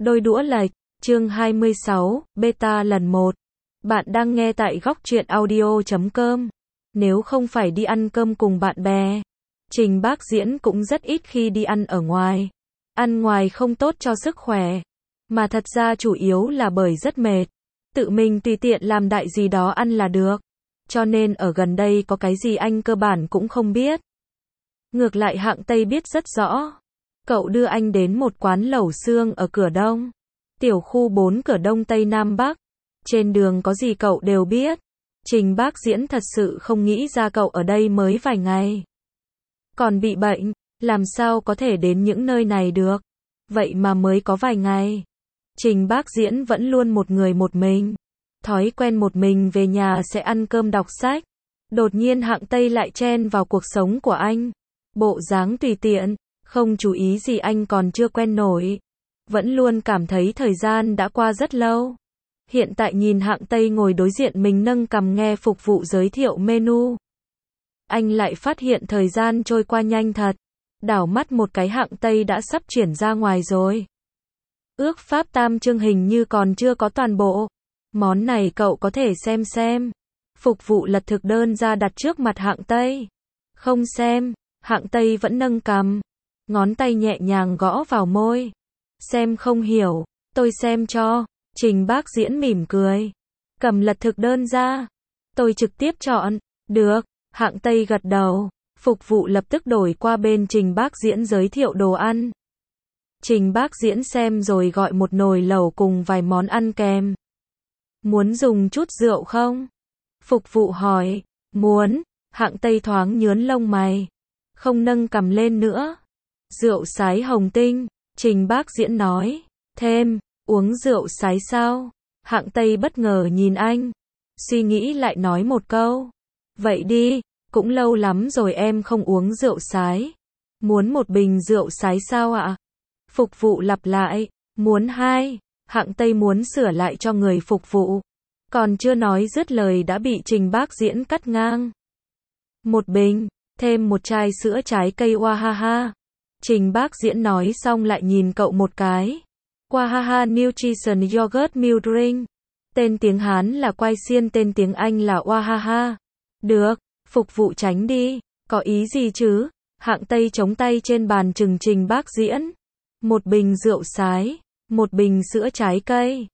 Đôi đũa lệch, chương 26, beta lần 1. Bạn đang nghe tại góc truyện audio.com. Nếu không phải đi ăn cơm cùng bạn bè, Trình Bác Diễn cũng rất ít khi đi ăn ở ngoài. Ăn ngoài không tốt cho sức khỏe, mà thật ra chủ yếu là bởi rất mệt. Tự mình tùy tiện làm đại gì đó ăn là được. Cho nên ở gần đây có cái gì anh cơ bản cũng không biết. Ngược lại Hạng Tây biết rất rõ. Cậu đưa anh đến một quán lẩu xương ở cửa Đông. Tiểu khu 4 cửa Đông Tây Nam Bắc. Trên đường có gì cậu đều biết. Trình Bác Diễn thật sự không nghĩ ra cậu ở đây mới vài ngày. Còn bị bệnh, làm sao có thể đến những nơi này được. Vậy mà mới có vài ngày. Trình Bác Diễn vẫn luôn một người một mình. Thói quen một mình về nhà sẽ ăn cơm đọc sách. Đột nhiên Hạng Tây lại chen vào cuộc sống của anh. Bộ dáng tùy tiện, không chú ý gì anh còn chưa quen nổi. Vẫn luôn cảm thấy thời gian đã qua rất lâu. Hiện tại nhìn Hạng Tây ngồi đối diện mình nâng cằm nghe phục vụ giới thiệu menu. Anh lại phát hiện thời gian trôi qua nhanh thật. Đảo mắt một cái Hạng Tây đã sắp chuyển ra ngoài rồi. Ước pháp tam chương hình như còn chưa có toàn bộ. Món này cậu có thể xem. Phục vụ lật thực đơn ra đặt trước mặt Hạng Tây. Không xem, Hạng Tây vẫn nâng cằm. Ngón tay nhẹ nhàng gõ vào môi. Xem không hiểu, tôi xem cho. Trình Bác Diễn mỉm cười. Cầm lật thực đơn ra. Tôi trực tiếp chọn. Được, Hạng Tây gật đầu. Phục vụ lập tức đổi qua bên Trình Bác Diễn giới thiệu đồ ăn. Trình Bác Diễn xem rồi gọi một nồi lẩu cùng vài món ăn kèm. Muốn dùng chút rượu không? Phục vụ hỏi. Muốn. Hạng Tây thoáng nhướng lông mày. Không nâng cằm lên nữa. Rượu sái hồng tinh. Trình Bác Diễn nói. Thêm. Uống rượu sái sao? Hạng Tây bất ngờ nhìn anh. Suy nghĩ lại nói một câu. Vậy đi. Cũng lâu lắm rồi em không uống rượu sái. Muốn một bình rượu sái sao ạ? Phục vụ lặp lại. Muốn 2. Hạng Tây muốn sửa lại cho người phục vụ. Còn chưa nói dứt lời đã bị Trình Bác Diễn cắt ngang. Một bình. Thêm một chai sữa trái cây Wahaha. Trình Bác Diễn nói xong lại nhìn cậu một cái. Wahaha Nutrition Yogurt Milk Drink. Tên tiếng Hán là Quai Xiên, tên tiếng Anh là Wahaha. Được, phục vụ tránh đi. Có ý gì chứ? Hạng Tây chống tay trên bàn trừng Trình Bác Diễn. Một bình rượu sái. Một bình sữa trái cây.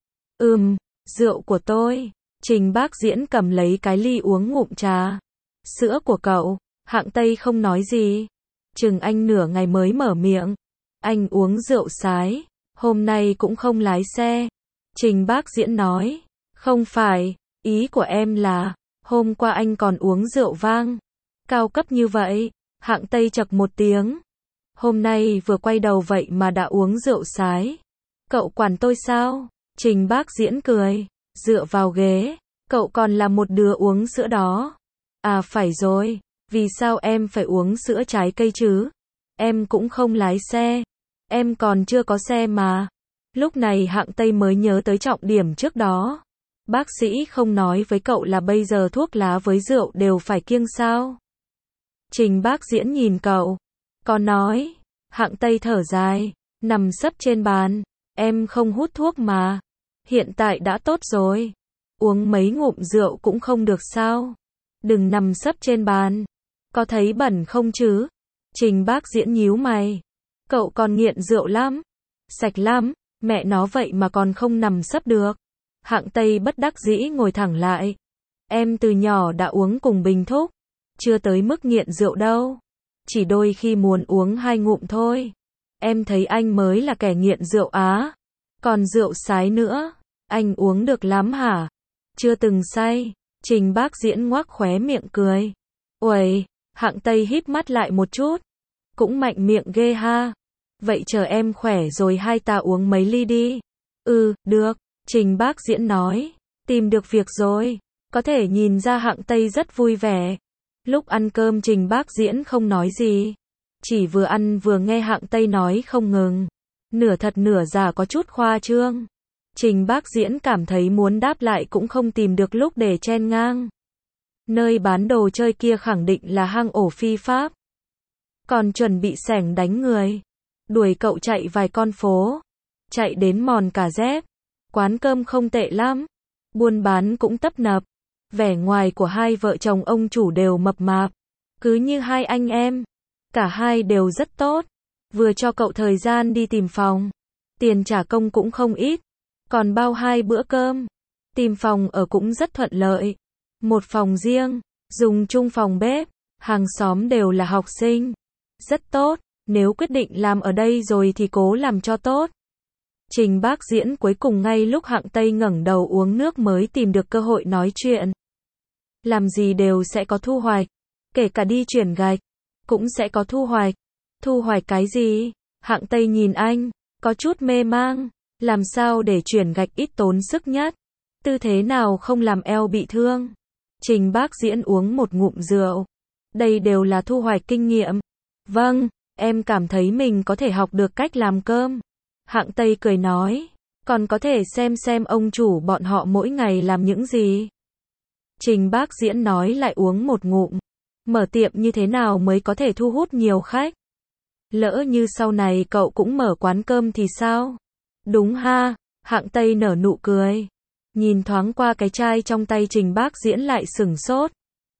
Rượu của tôi. Trình Bác Diễn cầm lấy cái ly uống ngụm trà. Sữa của cậu. Hạng Tây không nói gì. Chừng anh nửa ngày mới mở miệng. Anh uống rượu sái. Hôm nay cũng không lái xe. Trình Bác Diễn nói. Không phải. Ý của em là. Hôm qua anh còn uống rượu vang. Cao cấp như vậy. Hạng Tây chậc một tiếng. Hôm nay vừa quay đầu vậy mà đã uống rượu sái. Cậu quản tôi sao? Trình Bác Diễn cười. Dựa vào ghế. Cậu còn là một đứa uống sữa đó. À phải rồi. Vì sao em phải uống sữa trái cây chứ? Em cũng không lái xe. Em còn chưa có xe mà. Lúc này Hạng Tây mới nhớ tới trọng điểm trước đó. Bác sĩ không nói với cậu là bây giờ thuốc lá với rượu đều phải kiêng sao? Trình Bác Diễn nhìn cậu. Có nói. Hạng Tây thở dài. Nằm sấp trên bàn. Em không hút thuốc mà. Hiện tại đã tốt rồi. Uống mấy ngụm rượu cũng không được sao? Đừng nằm sấp trên bàn. Có thấy bẩn không chứ? Trình Bác Diễn nhíu mày. Cậu còn nghiện rượu lắm. Sạch lắm. Mẹ nó vậy mà còn không nằm sấp được. Hạng Tây bất đắc dĩ ngồi thẳng lại. Em từ nhỏ đã uống cùng bình thúc. Chưa tới mức nghiện rượu đâu. Chỉ đôi khi muốn uống 2 ngụm thôi. Em thấy anh mới là kẻ nghiện rượu á. Còn rượu sái nữa. Anh uống được lắm hả? Chưa từng say. Trình Bác Diễn ngoác khóe miệng cười. Uầy, Hạng Tây híp mắt lại một chút. Cũng mạnh miệng ghê ha. Vậy chờ em khỏe rồi hai ta uống mấy ly đi. Được. Trình Bác Diễn nói. Tìm được việc rồi. Có thể nhìn ra Hạng Tây rất vui vẻ. Lúc ăn cơm Trình Bác Diễn không nói gì. Chỉ vừa ăn vừa nghe Hạng Tây nói không ngừng. Nửa thật nửa giả có chút khoa trương. Trình Bác Diễn cảm thấy muốn đáp lại cũng không tìm được lúc để chen ngang. Nơi bán đồ chơi kia khẳng định là hang ổ phi pháp. Còn chuẩn bị xẻng đánh người. Đuổi cậu chạy vài con phố. chạy đến Mòn Cả Dép. Quán cơm không tệ lắm, buôn bán cũng tấp nập. Vẻ ngoài của hai vợ chồng ông chủ đều mập mạp, cứ như hai anh em. Cả hai đều rất tốt, vừa cho cậu thời gian đi tìm phòng. Tiền trả công cũng không ít, còn bao 2 bữa cơm. Tìm phòng ở cũng rất thuận lợi. Một phòng riêng, dùng chung phòng bếp, hàng xóm đều là học sinh. Rất tốt, nếu quyết định làm ở đây rồi thì cố làm cho tốt. Trình Bác Diễn cuối cùng ngay lúc Hạng Tây ngẩng đầu uống nước mới tìm được cơ hội nói chuyện. Làm gì đều sẽ có thu hoạch, kể cả đi chuyển gạch, cũng sẽ có thu hoạch. Thu hoạch cái gì? Hạng Tây nhìn anh, có chút mê mang. Làm sao để chuyển gạch ít tốn sức nhất? Tư thế nào không làm eo bị thương? Trình Bác Diễn uống một ngụm rượu. Đây đều là thu hoạch kinh nghiệm. Vâng, em cảm thấy mình có thể học được cách làm cơm. Hạng Tây cười nói, còn có thể xem ông chủ bọn họ mỗi ngày làm những gì. Trình Bác Diễn nói lại uống một ngụm. Mở tiệm như thế nào mới có thể thu hút nhiều khách? Lỡ như sau này cậu cũng mở quán cơm thì sao? Đúng ha, Hạng Tây nở nụ cười. Nhìn thoáng qua cái chai trong tay Trình Bác Diễn lại sửng sốt.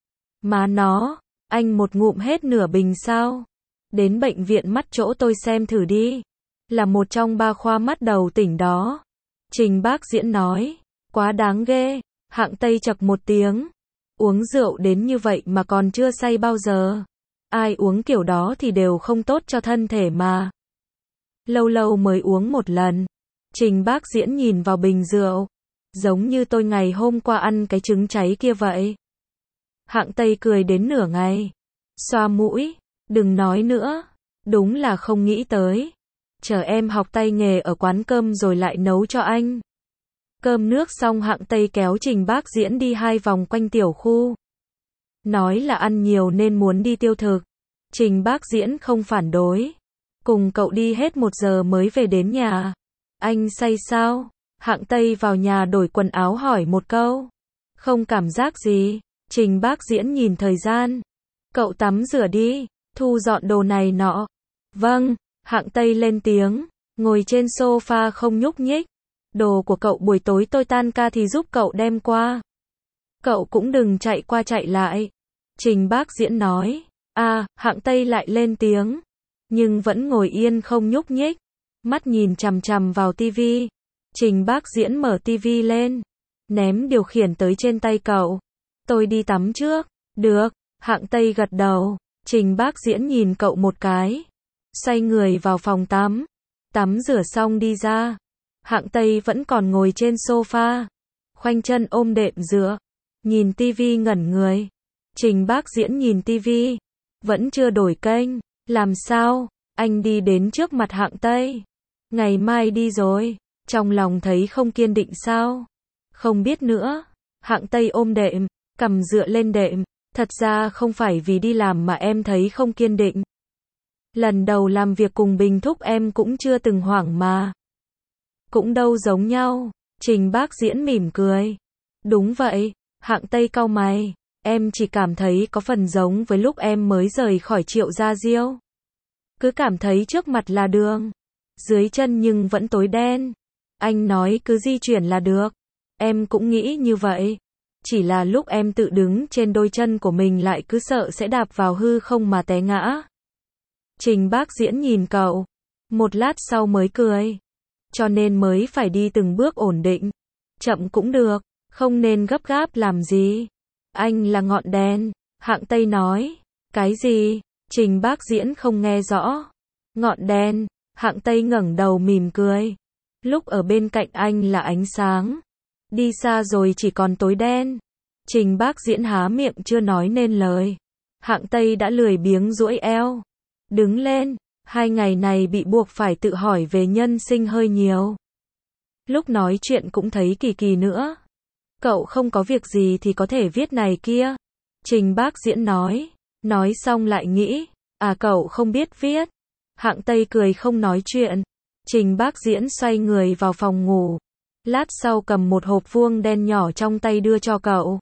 Má nó, anh một ngụm hết nửa bình sao? Đến bệnh viện mắt chỗ tôi xem thử đi. Là một trong 3 khoa mắt đầu tỉnh đó. Trình Bác Diễn nói, quá đáng ghê. Hạng Tây chậc một tiếng. Uống rượu đến như vậy mà còn chưa say bao giờ. Ai uống kiểu đó thì đều không tốt cho thân thể mà. Lâu lâu mới uống một lần. Trình Bác Diễn nhìn vào bình rượu. Giống như tôi ngày hôm qua ăn cái trứng cháy kia vậy. Hạng Tây cười đến nửa ngày. Xoa mũi, đừng nói nữa. Đúng là không nghĩ tới. Chờ em học tay nghề ở quán cơm rồi lại nấu cho anh. Cơm nước xong Hạng Tây kéo Trình Bác Diễn đi 2 vòng quanh tiểu khu. Nói là ăn nhiều nên muốn đi tiêu thực. Trình Bác Diễn không phản đối. Cùng cậu đi hết 1 giờ mới về đến nhà. Anh say sao? Hạng Tây vào nhà đổi quần áo hỏi một câu. Không cảm giác gì. Trình Bác Diễn nhìn thời gian. Cậu tắm rửa đi, thu dọn đồ này nọ. Vâng, Hạng Tây lên tiếng, ngồi trên sofa không nhúc nhích. Đồ của cậu buổi tối tôi tan ca thì giúp cậu đem qua. Cậu cũng đừng chạy qua chạy lại. Trình Bác Diễn nói. Hạng Tây lại lên tiếng. Nhưng vẫn ngồi yên không nhúc nhích. Mắt nhìn chằm chằm vào tivi. Trình Bác Diễn mở tivi lên. Ném điều khiển tới trên tay cậu. Tôi đi tắm trước. Được, Hạng Tây gật đầu. Trình Bác Diễn nhìn cậu một cái. Xoay người vào phòng tắm. Tắm rửa xong đi ra. Hạng Tây vẫn còn ngồi trên sofa. Khoanh chân ôm đệm dựa. Nhìn tivi ngẩn người. Trình Bác Diễn nhìn tivi. Vẫn chưa đổi kênh. Làm sao? Anh đi đến trước mặt Hạng Tây. Ngày mai đi rồi. Trong lòng thấy không kiên định sao? Không biết nữa. Hạng Tây ôm đệm. Cầm dựa lên đệm. Thật ra không phải vì đi làm mà em thấy không kiên định. Lần đầu làm việc cùng Bình Thúc em cũng chưa từng hoảng mà. Cũng đâu giống nhau. Trình Bác Diễn mỉm cười. Đúng vậy. Hạng Tây cau mày. Em chỉ cảm thấy có phần giống với lúc em mới rời khỏi Triệu Gia Diêu. Cứ cảm thấy trước mặt là đường. Dưới chân nhưng vẫn tối đen. Anh nói cứ di chuyển là được. Em cũng nghĩ như vậy. Chỉ là lúc em tự đứng trên đôi chân của mình lại cứ sợ sẽ đạp vào hư không mà té ngã. Trình Bác Diễn nhìn cậu. Một lát sau mới cười. Cho nên mới phải đi từng bước ổn định. Chậm cũng được. Không nên gấp gáp làm gì. Anh là ngọn đèn. Hạng Tây nói. Cái gì? Trình Bác Diễn không nghe rõ. Ngọn đèn. Hạng Tây ngẩng đầu mỉm cười. Lúc ở bên cạnh anh là ánh sáng. Đi xa rồi chỉ còn tối đen. Trình Bác Diễn há miệng chưa nói nên lời. Hạng Tây đã lười biếng duỗi eo. Đứng lên. 2 ngày này bị buộc phải tự hỏi về nhân sinh hơi nhiều. Lúc nói chuyện cũng thấy kỳ kỳ nữa. Cậu không có việc gì thì có thể viết này kia. Trình Bác Diễn nói. Nói xong lại nghĩ. Cậu không biết viết. Hạng Tây cười không nói chuyện. Trình Bác Diễn xoay người vào phòng ngủ. Lát sau cầm một hộp vuông đen nhỏ trong tay đưa cho cậu.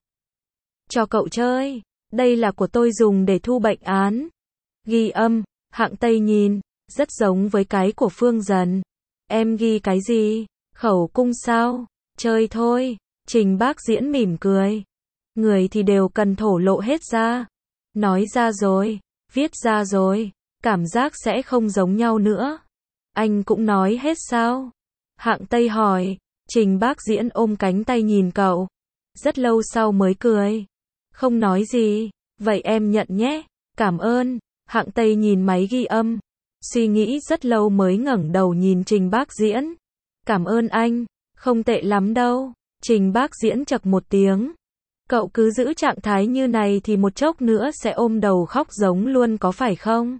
Cho cậu chơi. Đây là của tôi dùng để thu bệnh án. Ghi âm. Hạng Tây nhìn. Rất giống với cái của Phương Dần. Em ghi cái gì? Khẩu cung sao? Chơi thôi. Trình Bác Diễn mỉm cười. Người thì đều cần thổ lộ hết ra. Nói ra rồi, viết ra rồi, cảm giác sẽ không giống nhau nữa. Anh cũng nói hết sao? Hạng Tây hỏi. Trình Bác Diễn ôm cánh tay nhìn cậu. Rất lâu sau mới cười. Không nói gì. Vậy em nhận nhé. Cảm ơn. Hạng Tây nhìn máy ghi âm. Suy nghĩ rất lâu mới ngẩng đầu nhìn Trình Bác Diễn. Cảm ơn anh. Không tệ lắm đâu. Trình Bác Diễn chậc một tiếng. Cậu cứ giữ trạng thái như này thì một chốc nữa sẽ ôm đầu khóc giống luôn có phải không?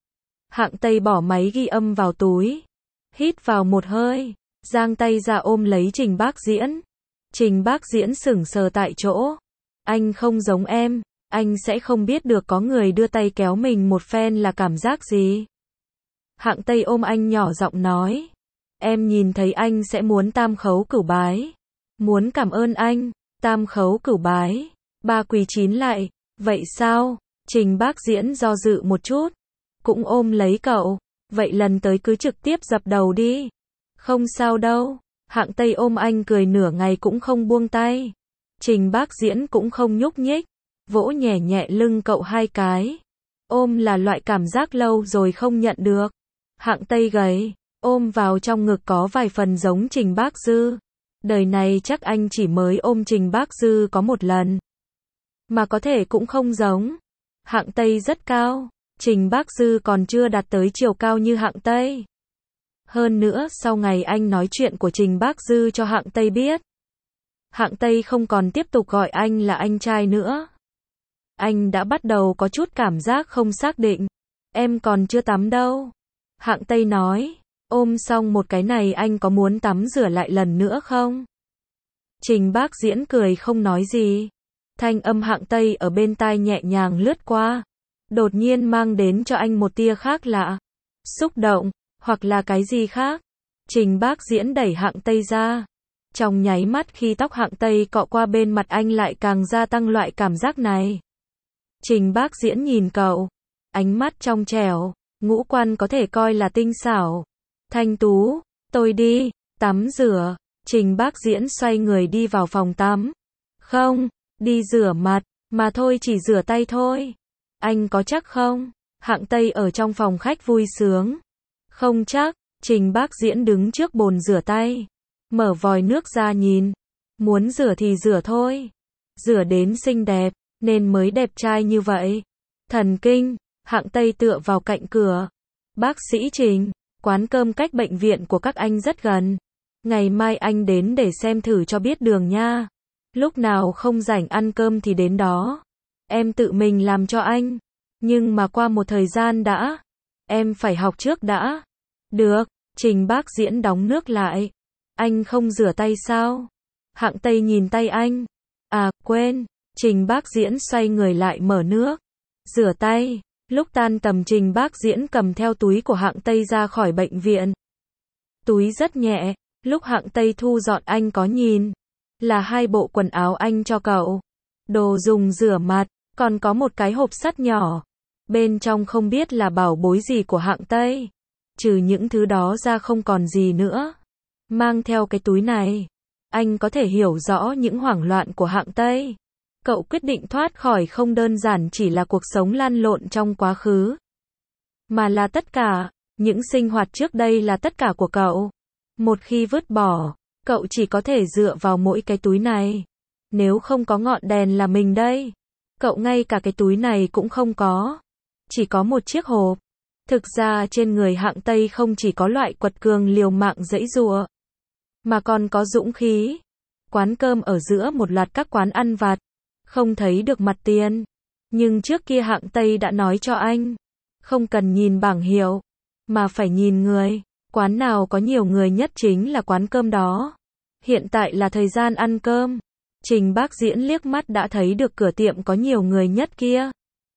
Hạng Tây bỏ máy ghi âm vào túi. Hít vào một hơi. Giang tay ra ôm lấy Trình Bác Diễn. Trình Bác Diễn sững sờ tại chỗ. Anh không giống em. Anh sẽ không biết được có người đưa tay kéo mình một phen là cảm giác gì. Hạng Tây ôm anh nhỏ giọng nói. Em nhìn thấy anh sẽ muốn tam khấu cửu bái. Muốn cảm ơn anh. Tam khấu cửu bái. Ba quỳ chín lại. Vậy sao? Trình Bác Diễn do dự một chút. Cũng ôm lấy cậu. Vậy lần tới cứ trực tiếp dập đầu đi. Không sao đâu. Hạng Tây ôm anh cười nửa ngày cũng không buông tay. Trình Bác Diễn cũng không nhúc nhích. Vỗ nhẹ nhẹ lưng cậu hai cái. Ôm là loại cảm giác lâu rồi không nhận được. Hạng Tây gầy. Ôm vào trong ngực có vài phần giống Trình Bác Dư. Đời này chắc anh chỉ mới ôm Trình Bác Dư có một lần. Mà có thể cũng không giống. Hạng Tây rất cao. Trình Bác Dư còn chưa đạt tới chiều cao như Hạng Tây. Hơn nữa sau ngày anh nói chuyện của Trình Bác Dư cho Hạng Tây biết. Hạng Tây không còn tiếp tục gọi anh là anh trai nữa. Anh đã bắt đầu có chút cảm giác không xác định. Em còn chưa tắm đâu. Hạng Tây nói. Ôm xong một cái này anh có muốn tắm rửa lại lần nữa không? Trình Bác Diễn cười không nói gì. Thanh âm Hạng Tây ở bên tai nhẹ nhàng lướt qua. Đột nhiên mang đến cho anh một tia khác lạ. Xúc động, hoặc là cái gì khác. Trình Bác Diễn đẩy Hạng Tây ra. Trong nháy mắt khi tóc Hạng Tây cọ qua bên mặt anh lại càng gia tăng loại cảm giác này. Trình Bác Diễn nhìn cậu. Ánh mắt trong trẻo, ngũ quan có thể coi là tinh xảo. Thanh tú, tôi đi, tắm rửa. Trình Bác Diễn xoay người đi vào phòng tắm. Không, đi rửa mặt, mà thôi chỉ rửa tay thôi. Anh có chắc không? Hạng Tây ở trong phòng khách vui sướng. Không chắc. Trình Bác Diễn đứng trước bồn rửa tay. Mở vòi nước ra nhìn. Muốn rửa thì rửa thôi. Rửa đến xinh đẹp, nên mới đẹp trai như vậy. Thần kinh. Hạng Tây tựa vào cạnh cửa. Bác sĩ Trình, quán cơm cách bệnh viện của các anh rất gần. Ngày mai anh đến để xem thử cho biết đường nha. Lúc nào không rảnh ăn cơm thì đến đó. Em tự mình làm cho anh. Nhưng mà qua một thời gian đã. Em phải học trước đã. Được. Trình Bác Diễn đóng nước lại. Anh không rửa tay sao? Hạng Tây nhìn tay anh. À, quên. Trình Bác Diễn xoay người lại mở nước. Rửa tay. Lúc tan tầm Trình Bác Diễn cầm theo túi của Hạng Tây ra khỏi bệnh viện. Túi rất nhẹ. Lúc Hạng Tây thu dọn anh có nhìn. Là 2 bộ quần áo anh cho cậu. Đồ dùng rửa mặt. Còn có một cái hộp sắt nhỏ. Bên trong không biết là bảo bối gì của Hạng Tây. Trừ những thứ đó ra không còn gì nữa. Mang theo cái túi này. Anh có thể hiểu rõ những hoảng loạn của Hạng Tây. Cậu quyết định thoát khỏi không đơn giản chỉ là cuộc sống lăn lộn trong quá khứ. Mà là tất cả. Những sinh hoạt trước đây là tất cả của cậu. Một khi vứt bỏ, cậu chỉ có thể dựa vào mỗi cái túi này. Nếu không có ngọn đèn là mình đây. Cậu ngay cả cái túi này cũng không có. Chỉ có một chiếc hộp. Thực ra trên người Hạng Tây không chỉ có loại quật cường liều mạng giãy giụa, mà còn có dũng khí. Quán cơm ở giữa một loạt các quán ăn vặt. Không thấy được mặt tiền. Nhưng trước kia Hạng Tây đã nói cho anh. Không cần nhìn bảng hiệu. Mà phải nhìn người. Quán nào có nhiều người nhất chính là quán cơm đó. Hiện tại là thời gian ăn cơm. Trình Bác Diễn liếc mắt đã thấy được cửa tiệm có nhiều người nhất kia.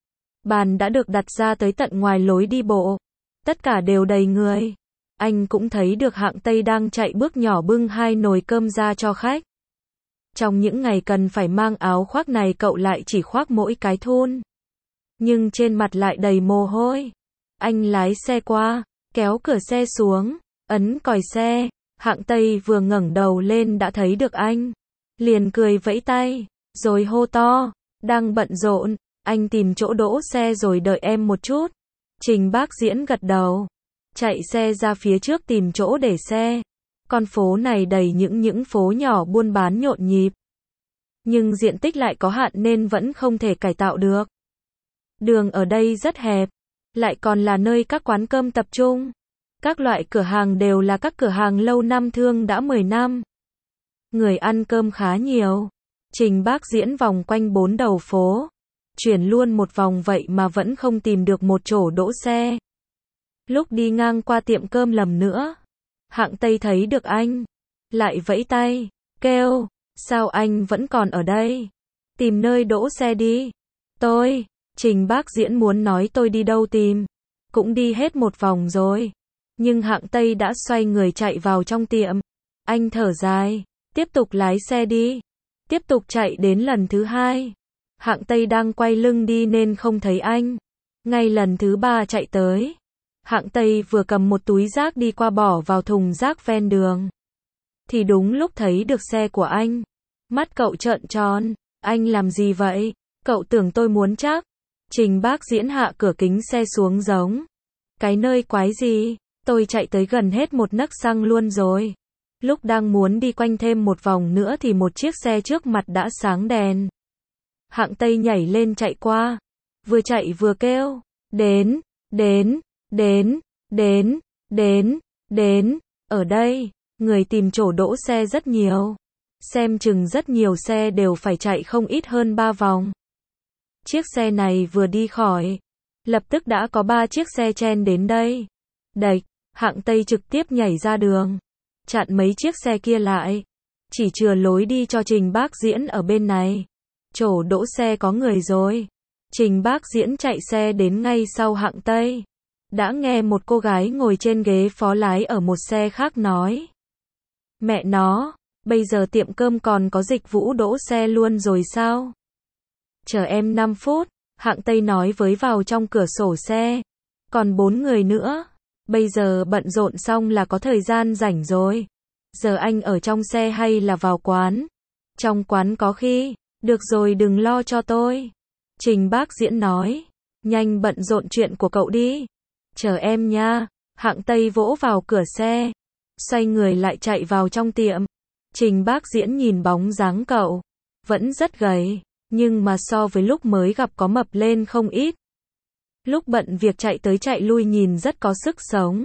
Bàn đã được đặt ra tới tận ngoài lối đi bộ. Tất cả đều đầy người. Anh cũng thấy được Hạng Tây đang chạy bước nhỏ bưng 2 nồi cơm ra cho khách. Trong những ngày cần phải mang áo khoác này cậu lại chỉ khoác mỗi cái thun. Nhưng trên mặt lại đầy mồ hôi. Anh lái xe qua, kéo cửa xe xuống. ấn còi xe. Hạng Tây vừa ngẩng đầu lên đã thấy được anh. Liền cười vẫy tay, rồi hô to, đang bận rộn, anh tìm chỗ đỗ xe rồi đợi em một chút. Trình Bác Diễn gật đầu, chạy xe ra phía trước tìm chỗ để xe. Con phố này đầy những phố nhỏ buôn bán nhộn nhịp. Nhưng diện tích lại có hạn nên vẫn không thể cải tạo được. Đường ở đây rất hẹp, lại còn là nơi các quán cơm tập trung. Các loại cửa hàng đều là các cửa hàng lâu năm thương đã 10 năm. Người ăn cơm khá nhiều. Trình Bác Diễn vòng quanh 4 đầu phố, chuyển luôn một vòng vậy mà vẫn không tìm được một chỗ đỗ xe. Lúc đi ngang qua tiệm cơm lầm nữa, Hạng Tây thấy được anh, lại vẫy tay, kêu, sao anh vẫn còn ở đây? Tìm nơi đỗ xe đi. Trình Bác Diễn muốn nói tôi đi đâu tìm, cũng đi hết một vòng rồi. Nhưng Hạng Tây đã xoay người chạy vào trong tiệm. Anh thở dài, tiếp tục lái xe đi. Tiếp tục chạy đến lần thứ 2. Hạng Tây đang quay lưng đi nên không thấy anh. Ngay lần thứ 3 chạy tới, Hạng Tây vừa cầm một túi rác đi qua bỏ vào thùng rác ven đường. Thì đúng lúc thấy được xe của anh. Mắt cậu trợn tròn, anh làm gì vậy? Cậu tưởng tôi muốn chắc? Trình Bác Diễn hạ cửa kính xe xuống giống. Cái nơi quái gì? Tôi chạy tới gần hết một nấc xăng luôn rồi. Lúc đang muốn đi quanh thêm một vòng nữa thì một chiếc xe trước mặt đã sáng đèn. Hạng Tây nhảy lên chạy qua. Vừa chạy vừa kêu. Đến, đến, đến, đến, đến, đến. Ở đây, người tìm chỗ đỗ xe rất nhiều. Xem chừng rất nhiều xe đều phải chạy không ít hơn 3 vòng. Chiếc xe này vừa đi khỏi, lập tức đã có 3 chiếc xe chen đến đây. Đạch, Hạng Tây trực tiếp nhảy ra đường, chặn mấy chiếc xe kia lại, chỉ chừa lối đi cho Trình Bác Diễn ở bên này. Chỗ đỗ xe có người rồi. Trình Bác Diễn chạy xe đến ngay sau Hạng Tây. Đã nghe một cô gái ngồi trên ghế phó lái ở một xe khác nói. Mẹ nó, bây giờ tiệm cơm còn có dịch vụ đỗ xe luôn rồi sao? Chờ em 5 phút, Hạng Tây nói với vào trong cửa sổ xe. Còn 4 người nữa. Bây giờ bận rộn xong là có thời gian rảnh rồi. Giờ anh ở trong xe hay là vào quán? Trong quán có khi. Được rồi, đừng lo cho tôi. Trình Bác Diễn nói. Nhanh bận rộn chuyện của cậu đi. Chờ em nha. Hạng Tây vỗ vào cửa xe. Xoay người lại chạy vào trong tiệm. Trình Bác Diễn nhìn bóng dáng cậu. Vẫn rất gầy. Nhưng mà so với lúc mới gặp có mập lên không ít. Lúc bận việc chạy tới chạy lui nhìn rất có sức sống.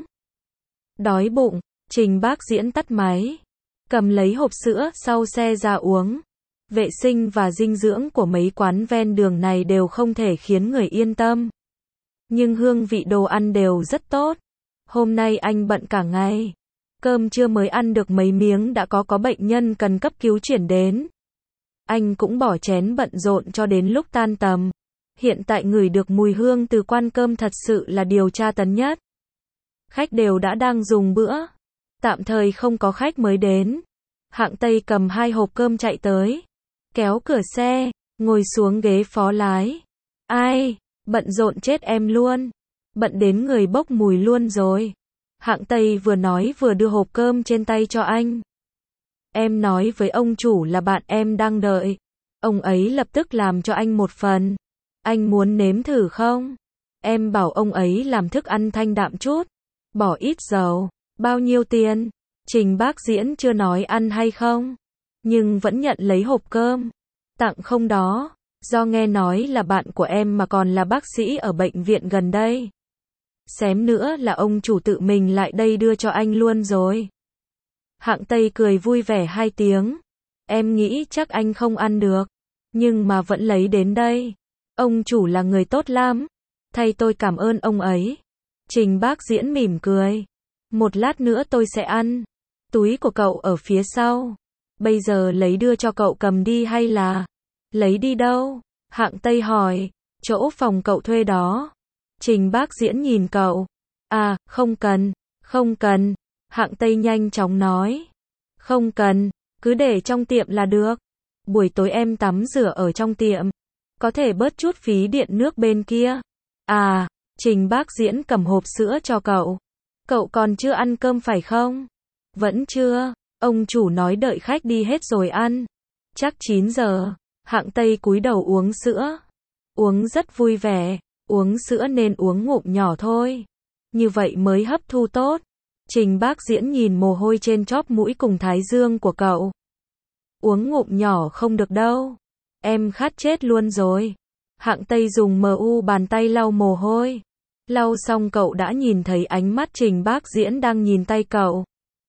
Đói bụng, Trình Bác Diễn tắt máy. Cầm lấy hộp sữa sau xe ra uống. Vệ sinh và dinh dưỡng của mấy quán ven đường này đều không thể khiến người yên tâm. Nhưng hương vị đồ ăn đều rất tốt. Hôm nay anh bận cả ngày. Cơm trưa mới ăn được mấy miếng đã có bệnh nhân cần cấp cứu chuyển đến. Anh cũng bỏ chén bận rộn cho đến lúc tan tầm. Hiện tại ngửi được mùi hương từ quán cơm thật sự là điều tra tấn nhất. Khách đều đã đang dùng bữa. Tạm thời không có khách mới đến. Hạng Tây cầm 2 hộp cơm chạy tới. Kéo cửa xe, ngồi xuống ghế phó lái. Ai, bận rộn chết em luôn. Bận đến người bốc mùi luôn rồi. Hạng Tây vừa nói vừa đưa hộp cơm trên tay cho anh. Em nói với ông chủ là bạn em đang đợi. Ông ấy lập tức làm cho anh một phần. Anh muốn nếm thử không? Em bảo ông ấy làm thức ăn thanh đạm chút. Bỏ ít dầu. Bao nhiêu tiền? Trình Bác Diễn chưa nói ăn hay không. Nhưng vẫn nhận lấy hộp cơm. Tặng không đó. Do nghe nói là bạn của em mà còn là bác sĩ ở bệnh viện gần đây. Xém nữa là ông chủ tự mình lại đây đưa cho anh luôn rồi. Hạng Tây cười vui vẻ 2 tiếng. Em nghĩ chắc anh không ăn được. Nhưng mà vẫn lấy đến đây. Ông chủ là người tốt lắm. Thay tôi cảm ơn ông ấy. Trình Bác Diễn mỉm cười. Một lát nữa tôi sẽ ăn. Túi của cậu ở phía sau. Bây giờ lấy đưa cho cậu cầm đi hay là? Lấy đi đâu? Hạng Tây hỏi. Chỗ phòng cậu thuê đó. Trình Bác Diễn nhìn cậu. À, không cần. Không cần. Hạng Tây nhanh chóng nói. Không cần. Cứ để trong tiệm là được. Buổi tối em tắm rửa ở trong tiệm. Có thể bớt chút phí điện nước bên kia. À, Trình Bác Diễn cầm hộp sữa cho cậu. Cậu còn chưa ăn cơm phải không? Vẫn chưa, ông chủ nói đợi khách đi hết rồi ăn. Chắc 9 giờ, Hạng Tây cúi đầu uống sữa. Uống rất vui vẻ, uống sữa nên uống ngụm nhỏ thôi. Như vậy mới hấp thu tốt. Trình Bác Diễn nhìn mồ hôi trên chóp mũi cùng thái dương của cậu. Uống ngụm nhỏ không được đâu. Em khát chết luôn rồi. Hạng Tây dùng bàn tay lau mồ hôi. Lau xong cậu đã nhìn thấy ánh mắt Trình Bác Diễn đang nhìn tay cậu.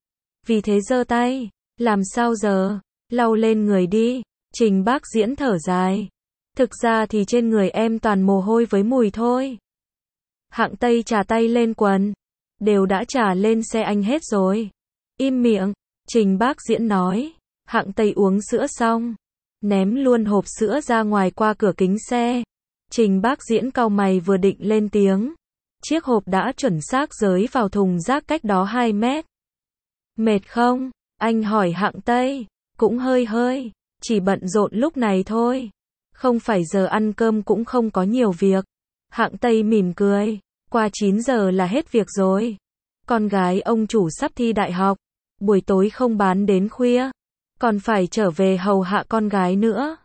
Vì thế giơ tay. Làm sao giờ? Lau lên người đi. Trình Bác Diễn thở dài. Thực ra thì trên người em toàn mồ hôi với mùi thôi. Hạng Tây chà tay lên quần. Đều đã trả lên xe anh hết rồi. Im miệng, Trình Bác Diễn nói. Hạng Tây uống sữa xong, ném luôn hộp sữa ra ngoài qua cửa kính xe. Trình Bác Diễn cau mày vừa định lên tiếng. Chiếc hộp đã chuẩn xác rơi vào thùng rác cách đó 2 mét. Mệt không? Anh hỏi Hạng Tây. Cũng hơi, chỉ bận rộn lúc này thôi. Không phải giờ ăn cơm cũng không có nhiều việc. Hạng Tây mỉm cười. Qua 9 giờ là hết việc rồi. Con gái ông chủ sắp thi đại học. Buổi tối không bán đến khuya. Còn phải trở về hầu hạ con gái nữa.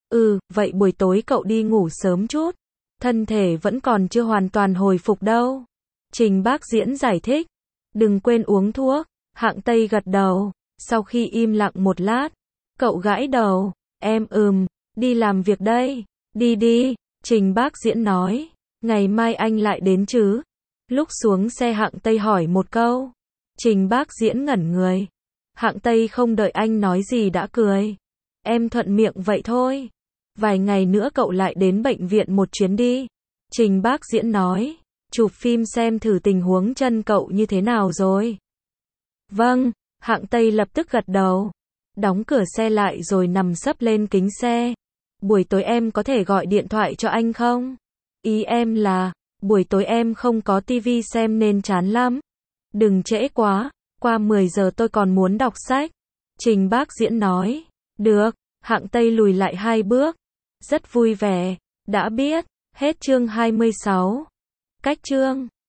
Vậy buổi tối cậu đi ngủ sớm chút. Thân thể vẫn còn chưa hoàn toàn hồi phục đâu. Trình Bác Diễn giải thích. Đừng quên uống thuốc. Hạng Tây gật đầu. Sau khi im lặng một lát, cậu gãi đầu. Em đi làm việc đây. Đi, Trình Bác Diễn nói. Ngày mai anh lại đến chứ? Lúc xuống xe Hạng Tây hỏi một câu. Trình Bác Diễn ngẩn người. Hạng Tây không đợi anh nói gì đã cười. Em thuận miệng vậy thôi. Vài ngày nữa cậu lại đến bệnh viện một chuyến đi. Trình Bác Diễn nói. Chụp phim xem thử tình huống chân cậu như thế nào rồi. Vâng, Hạng Tây lập tức gật đầu. Đóng cửa xe lại rồi nằm sấp lên kính xe. Buổi tối em có thể gọi điện thoại cho anh không? Ý em là, buổi tối em không có tivi xem nên chán lắm. Đừng trễ quá, qua 10 giờ tôi còn muốn đọc sách. Trình Bác Diễn nói. Được, Hạng Tây lùi lại 2 bước. Rất vui vẻ. Đã biết, hết chương 26. Cách chương